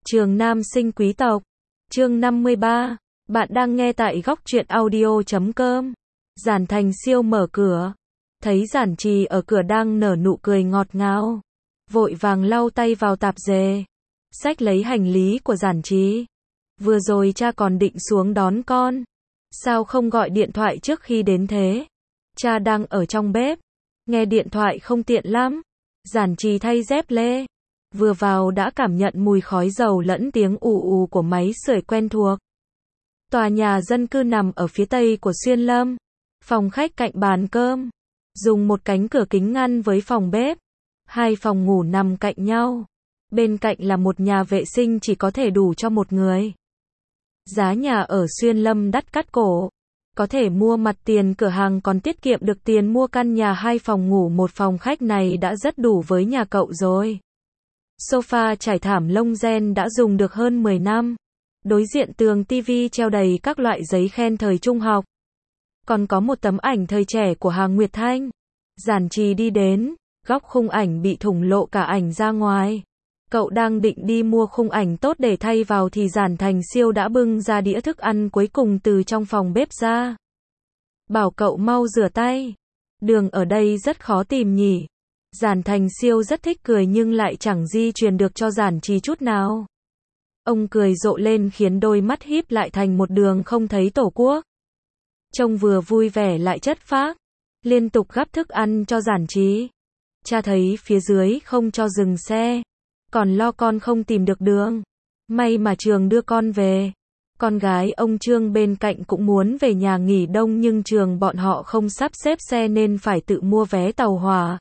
Trường nam sinh quý tộc. Chương 53. Bạn đang nghe tại góc truyện audio.com. Giản Thành Siêu mở cửa. Thấy Giản Trì ở cửa đang nở nụ cười ngọt ngào. Vội vàng lau tay vào tạp dề. Xách lấy hành lý của Giản Trì. Vừa rồi cha còn định xuống đón con. Sao không gọi điện thoại trước khi đến thế? Cha đang ở trong bếp. Nghe điện thoại không tiện lắm. Giản Trì thay dép lê. Vừa vào đã cảm nhận mùi khói dầu lẫn tiếng ù ù của máy sưởi quen thuộc. Tòa nhà dân cư nằm ở phía tây của Xuyên Lâm. Phòng khách cạnh bàn cơm. Dùng một cánh cửa kính ngăn với phòng bếp. Hai phòng ngủ nằm cạnh nhau. Bên cạnh là một nhà vệ sinh chỉ có thể đủ cho một người. Giá nhà ở Xuyên Lâm đắt cắt cổ. Có thể mua mặt tiền cửa hàng còn tiết kiệm được tiền mua căn nhà 2 phòng ngủ 1 phòng khách này đã rất đủ với nhà cậu rồi. Sofa trải thảm lông ren đã dùng được hơn 10 năm. Đối diện tường tivi treo đầy các loại giấy khen thời trung học. Còn có một tấm ảnh thời trẻ của Hà Nguyệt Thanh. Giản Trì đi đến, góc khung ảnh bị thủng lộ cả ảnh ra ngoài. Cậu đang định đi mua khung ảnh tốt để thay vào thì Giản Thành Siêu đã bưng ra đĩa thức ăn cuối cùng từ trong phòng bếp ra. Bảo cậu mau rửa tay. Đường ở đây rất khó tìm nhỉ. Giản Thành Siêu rất thích cười nhưng lại chẳng di truyền được cho Giản Trì chút nào. Ông cười rộ lên khiến đôi mắt híp lại thành một đường không thấy tổ quốc. Trông vừa vui vẻ lại chất phác. Liên tục gắp thức ăn cho Giản Trì. Cha thấy phía dưới không cho dừng xe. Còn lo con không tìm được đường. May mà Trường đưa con về. Con gái ông Trương bên cạnh cũng muốn về nhà nghỉ đông nhưng Trường bọn họ không sắp xếp xe nên phải tự mua vé tàu hỏa.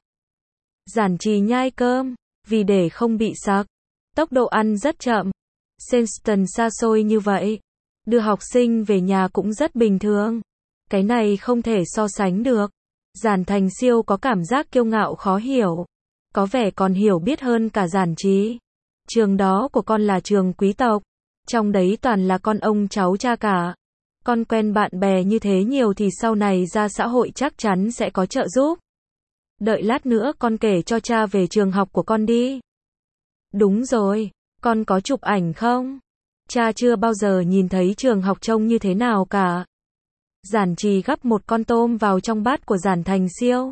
Giản Trì nhai cơm, vì để không bị sặc. Tốc độ ăn rất chậm. Senston xa xôi như vậy. Đưa học sinh về nhà cũng rất bình thường. Cái này không thể so sánh được. Giản Thành Siêu có cảm giác kiêu ngạo khó hiểu. Có vẻ còn hiểu biết hơn cả Giản Trì. Trường đó của con là trường quý tộc. Trong đấy toàn là con ông cháu cha cả. Con quen bạn bè như thế nhiều thì sau này ra xã hội chắc chắn sẽ có trợ giúp. Đợi lát nữa con kể cho cha về trường học của con đi. Đúng rồi, con có chụp ảnh không? Cha chưa bao giờ nhìn thấy trường học trông như thế nào cả. Giản Trì gắp một con tôm vào trong bát của Giản Thành Siêu.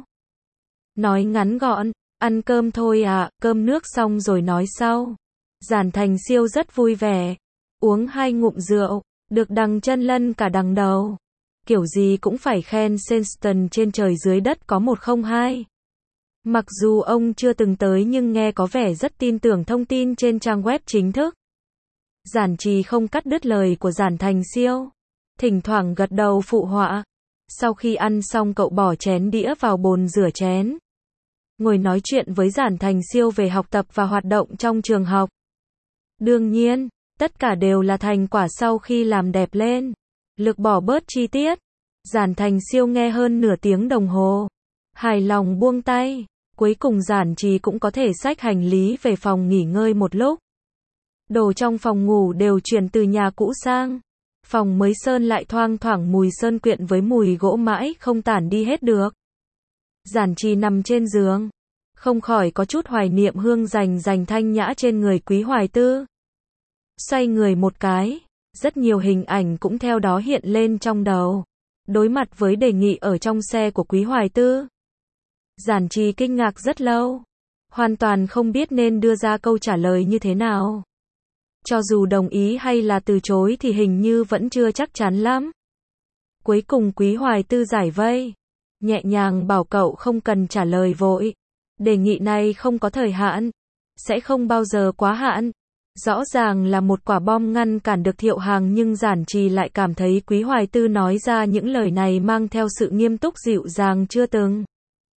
Nói ngắn gọn, ăn cơm thôi à, cơm nước xong rồi nói sau. Giản Thành Siêu rất vui vẻ. Uống 2 ngụm rượu, được đằng chân lân cả đằng đầu. Kiểu gì cũng phải khen Senston trên trời dưới đất có 102. Mặc dù ông chưa từng tới nhưng nghe có vẻ rất tin tưởng thông tin trên trang web chính thức. Giản Trì không cắt đứt lời của Giản Thành Siêu. Thỉnh thoảng gật đầu phụ họa. Sau khi ăn xong cậu bỏ chén đĩa vào bồn rửa chén. Ngồi nói chuyện với Giản Thành Siêu về học tập và hoạt động trong trường học. Đương nhiên, tất cả đều là thành quả sau khi làm đẹp lên. Lược bỏ bớt chi tiết. Giản Thành Siêu nghe hơn nửa tiếng đồng hồ. Hài lòng buông tay. Cuối cùng Giản Trì cũng có thể xách hành lý về phòng nghỉ ngơi một lúc. Đồ trong phòng ngủ đều chuyển từ nhà cũ sang. Phòng mới sơn lại thoang thoảng mùi sơn quyện với mùi gỗ mãi không tản đi hết được. Giản Trì nằm trên giường. Không khỏi có chút hoài niệm hương dành thanh nhã trên người Quý Hoài Tư. Xoay người một cái. Rất nhiều hình ảnh cũng theo đó hiện lên trong đầu. Đối mặt với đề nghị ở trong xe của Quý Hoài Tư. Giản Trì kinh ngạc rất lâu. Hoàn toàn không biết nên đưa ra câu trả lời như thế nào. Cho dù đồng ý hay là từ chối thì hình như vẫn chưa chắc chắn lắm. Cuối cùng Quý Hoài Tư giải vây. Nhẹ nhàng bảo cậu không cần trả lời vội. Đề nghị này không có thời hạn. Sẽ không bao giờ quá hạn. Rõ ràng là một quả bom ngăn cản được Thiệu Hàng nhưng Giản Trì lại cảm thấy Quý Hoài Tư nói ra những lời này mang theo sự nghiêm túc dịu dàng chưa từng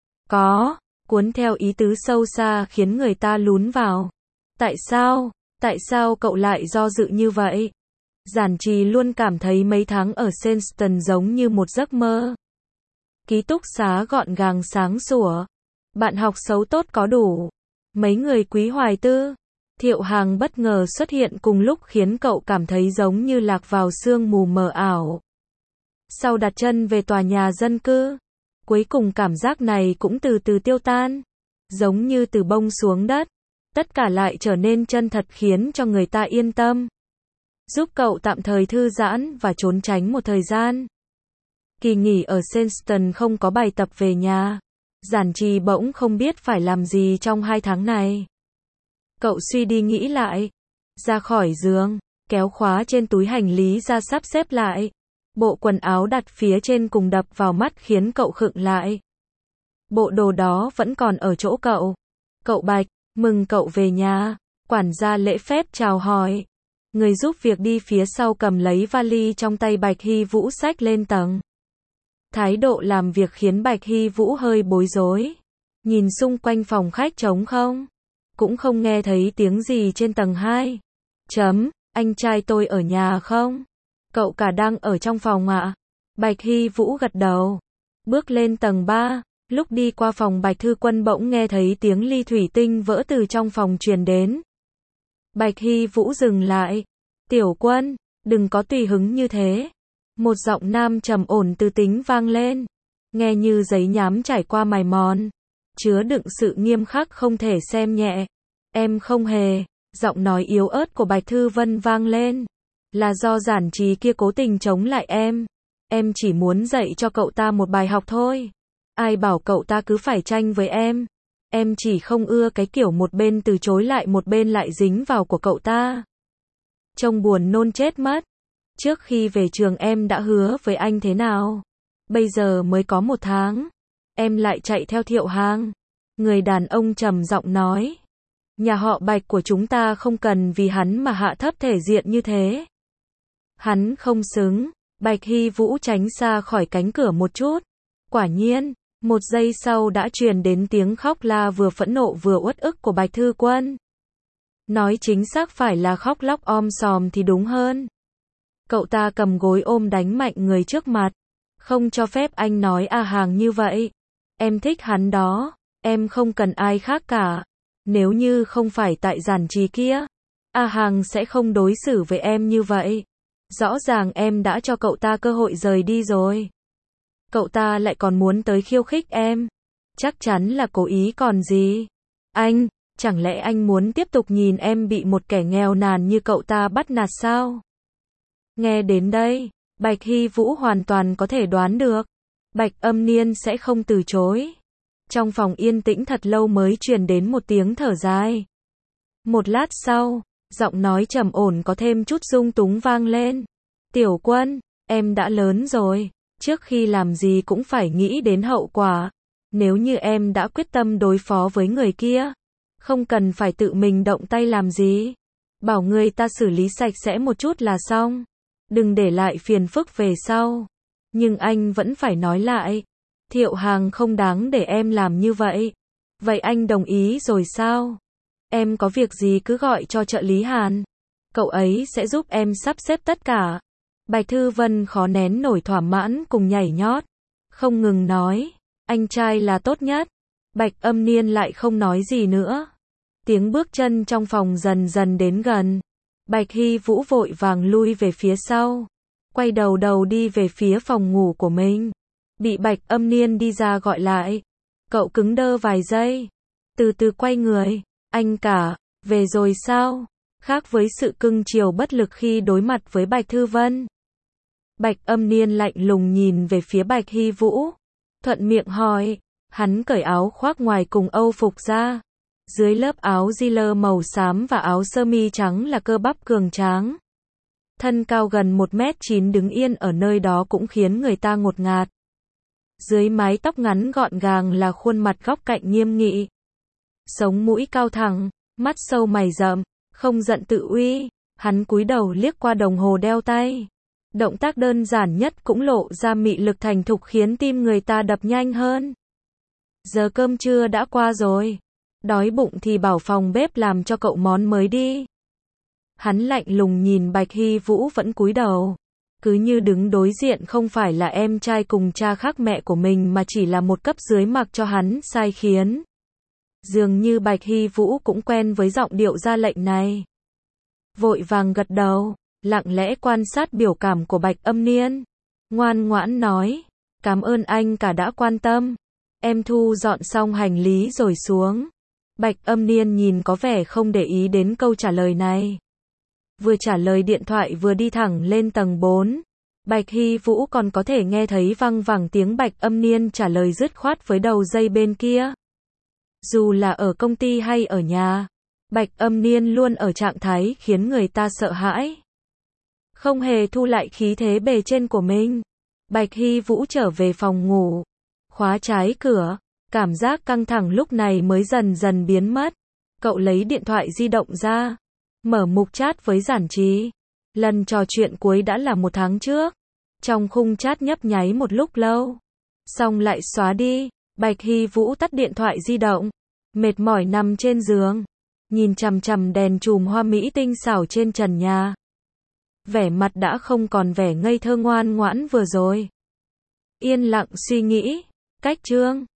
có, cuốn theo ý tứ sâu xa khiến người ta lún vào. Tại sao cậu lại do dự như vậy? Giản Trì luôn cảm thấy mấy tháng ở Senston giống như một giấc mơ. Ký túc xá gọn gàng sáng sủa. Bạn học xấu tốt có đủ. Mấy người Quý Hoài Tư, Thiệu Hàng bất ngờ xuất hiện cùng lúc khiến cậu cảm thấy giống như lạc vào sương mù mờ ảo. Sau đặt chân về tòa nhà dân cư, cuối cùng cảm giác này cũng từ từ tiêu tan. Giống như từ bông xuống đất. Tất cả lại trở nên chân thật khiến cho người ta yên tâm. Giúp cậu tạm thời thư giãn và trốn tránh một thời gian. Kỳ nghỉ ở Senston không có bài tập về nhà. Giản Trì bỗng không biết phải làm gì trong 2 tháng này. Cậu suy đi nghĩ lại. Ra khỏi giường, kéo khóa trên túi hành lý ra sắp xếp lại. Bộ quần áo đặt phía trên cùng đập vào mắt khiến cậu khựng lại. Bộ đồ đó vẫn còn ở chỗ cậu. Cậu Bạch, mừng cậu về nhà. Quản gia lễ phép chào hỏi. Người giúp việc đi phía sau cầm lấy vali trong tay Bạch Hy Vũ xách lên tầng. Thái độ làm việc khiến Bạch Hy Vũ hơi bối rối. Nhìn xung quanh phòng khách trống không. Cũng không nghe thấy tiếng gì trên tầng 2. Anh trai tôi ở nhà không? Cậu cả đang ở trong phòng ạ. Bạch Hy Vũ gật đầu. Bước lên tầng 3. Lúc đi qua phòng Bạch Thư Quân bỗng nghe thấy tiếng ly thủy tinh vỡ từ trong phòng truyền đến. Bạch Hy Vũ dừng lại. Tiểu Quân, đừng có tùy hứng như thế. Một giọng nam trầm ổn từ tính vang lên. Nghe như giấy nhám trải qua mài mòn. Chứa đựng sự nghiêm khắc không thể xem nhẹ. Em không hề. Giọng nói yếu ớt của Bạch Thư Vân vang lên. Là do Giản Trì kia cố tình chống lại em. Em chỉ muốn dạy cho cậu ta một bài học thôi. Ai bảo cậu ta cứ phải tranh với em. Em chỉ không ưa cái kiểu một bên từ chối lại một bên lại dính vào của cậu ta. Trông buồn nôn chết mất. Trước khi về trường em đã hứa với anh thế nào? Bây giờ mới có 1 tháng. Em lại chạy theo Thiệu Hàng. Người đàn ông trầm giọng nói. Nhà họ Bạch của chúng ta không cần vì hắn mà hạ thấp thể diện như thế. Hắn không xứng. Bạch Hy Vũ tránh xa khỏi cánh cửa một chút. Quả nhiên, 1 giây sau đã truyền đến tiếng khóc la vừa phẫn nộ vừa uất ức của Bạch Thư Quân. Nói chính xác phải là khóc lóc om sòm thì đúng hơn. Cậu ta cầm gối ôm đánh mạnh người trước mặt. Không cho phép anh nói A Hàng như vậy. Em thích hắn đó. Em không cần ai khác cả. Nếu như không phải tại Giản Trì kia, A Hàng sẽ không đối xử với em như vậy. Rõ ràng em đã cho cậu ta cơ hội rời đi rồi. Cậu ta lại còn muốn tới khiêu khích em. Chắc chắn là cố ý còn gì. Anh, chẳng lẽ anh muốn tiếp tục nhìn em bị một kẻ nghèo nàn như cậu ta bắt nạt sao? Nghe đến đây, Bạch Hy Vũ hoàn toàn có thể đoán được. Bạch Âm Niên sẽ không từ chối. Trong phòng yên tĩnh thật lâu mới truyền đến một tiếng thở dài. Một lát sau, giọng nói trầm ổn có thêm chút rung túng vang lên. Tiểu Quân, em đã lớn rồi. Trước khi làm gì cũng phải nghĩ đến hậu quả. Nếu như em đã quyết tâm đối phó với người kia, không cần phải tự mình động tay làm gì. Bảo người ta xử lý sạch sẽ một chút là xong. Đừng để lại phiền phức về sau. Nhưng anh vẫn phải nói lại. Thiệu Hàng không đáng để em làm như vậy. Vậy anh đồng ý rồi sao? Em có việc gì cứ gọi cho trợ lý Hàn. Cậu ấy sẽ giúp em sắp xếp tất cả. Bạch Thư Vân khó nén nổi thỏa mãn cùng nhảy nhót. Không ngừng nói. Anh trai là tốt nhất. Bạch Âm Niên lại không nói gì nữa. Tiếng bước chân trong phòng dần dần đến gần. Bạch Hy Vũ vội vàng lui về phía sau. Quay đầu đi về phía phòng ngủ của mình. Bị Bạch Âm Niên đi ra gọi lại. Cậu cứng đơ vài giây. Từ từ quay người. Anh cả, về rồi sao? Khác với sự cưng chiều bất lực khi đối mặt với Bạch Thư Vân. Bạch Âm Niên lạnh lùng nhìn về phía Bạch Hy Vũ. Thuận miệng hỏi. Hắn cởi áo khoác ngoài cùng âu phục ra. Dưới lớp áo jean màu xám và áo sơ mi trắng là cơ bắp cường tráng. Thân cao gần 1m9 đứng yên ở nơi đó cũng khiến người ta ngột ngạt. Dưới mái tóc ngắn gọn gàng là khuôn mặt góc cạnh nghiêm nghị. Sống mũi cao thẳng, mắt sâu mày rậm, không giận tự uy. Hắn cúi đầu liếc qua đồng hồ đeo tay. Động tác đơn giản nhất cũng lộ ra mị lực thành thục khiến tim người ta đập nhanh hơn. Giờ cơm trưa đã qua rồi. Đói bụng thì bảo phòng bếp làm cho cậu món mới đi. Hắn lạnh lùng nhìn Bạch Hy Vũ vẫn cúi đầu. Cứ như đứng đối diện không phải là em trai cùng cha khác mẹ của mình mà chỉ là một cấp dưới mặc cho hắn sai khiến. Dường như Bạch Hy Vũ cũng quen với giọng điệu ra lệnh này. Vội vàng gật đầu, lặng lẽ quan sát biểu cảm của Bạch Âm Niên. Ngoan ngoãn nói, cảm ơn anh cả đã quan tâm. Em thu dọn xong hành lý rồi xuống. Bạch Âm Niên nhìn có vẻ không để ý đến câu trả lời này. Vừa trả lời điện thoại vừa đi thẳng lên tầng 4. Bạch Hy Vũ còn có thể nghe thấy văng vẳng tiếng Bạch Âm Niên trả lời dứt khoát với đầu dây bên kia. Dù là ở công ty hay ở nhà, Bạch Âm Niên luôn ở trạng thái khiến người ta sợ hãi. Không hề thu lại khí thế bề trên của mình. Bạch Hy Vũ trở về phòng ngủ, khóa trái cửa, cảm giác căng thẳng lúc này mới dần dần biến mất. Cậu lấy điện thoại di động ra, mở mục chat với Giản Trì. Lần trò chuyện cuối đã là 1 tháng trước. Trong khung chat nhấp nháy một lúc lâu, xong lại xóa đi. Bạch Hy Vũ tắt điện thoại di động, mệt mỏi nằm trên giường, nhìn chằm chằm đèn chùm hoa mỹ tinh xảo trên trần nhà. Vẻ mặt đã không còn vẻ ngây thơ ngoan ngoãn vừa rồi. Yên lặng suy nghĩ, cách chương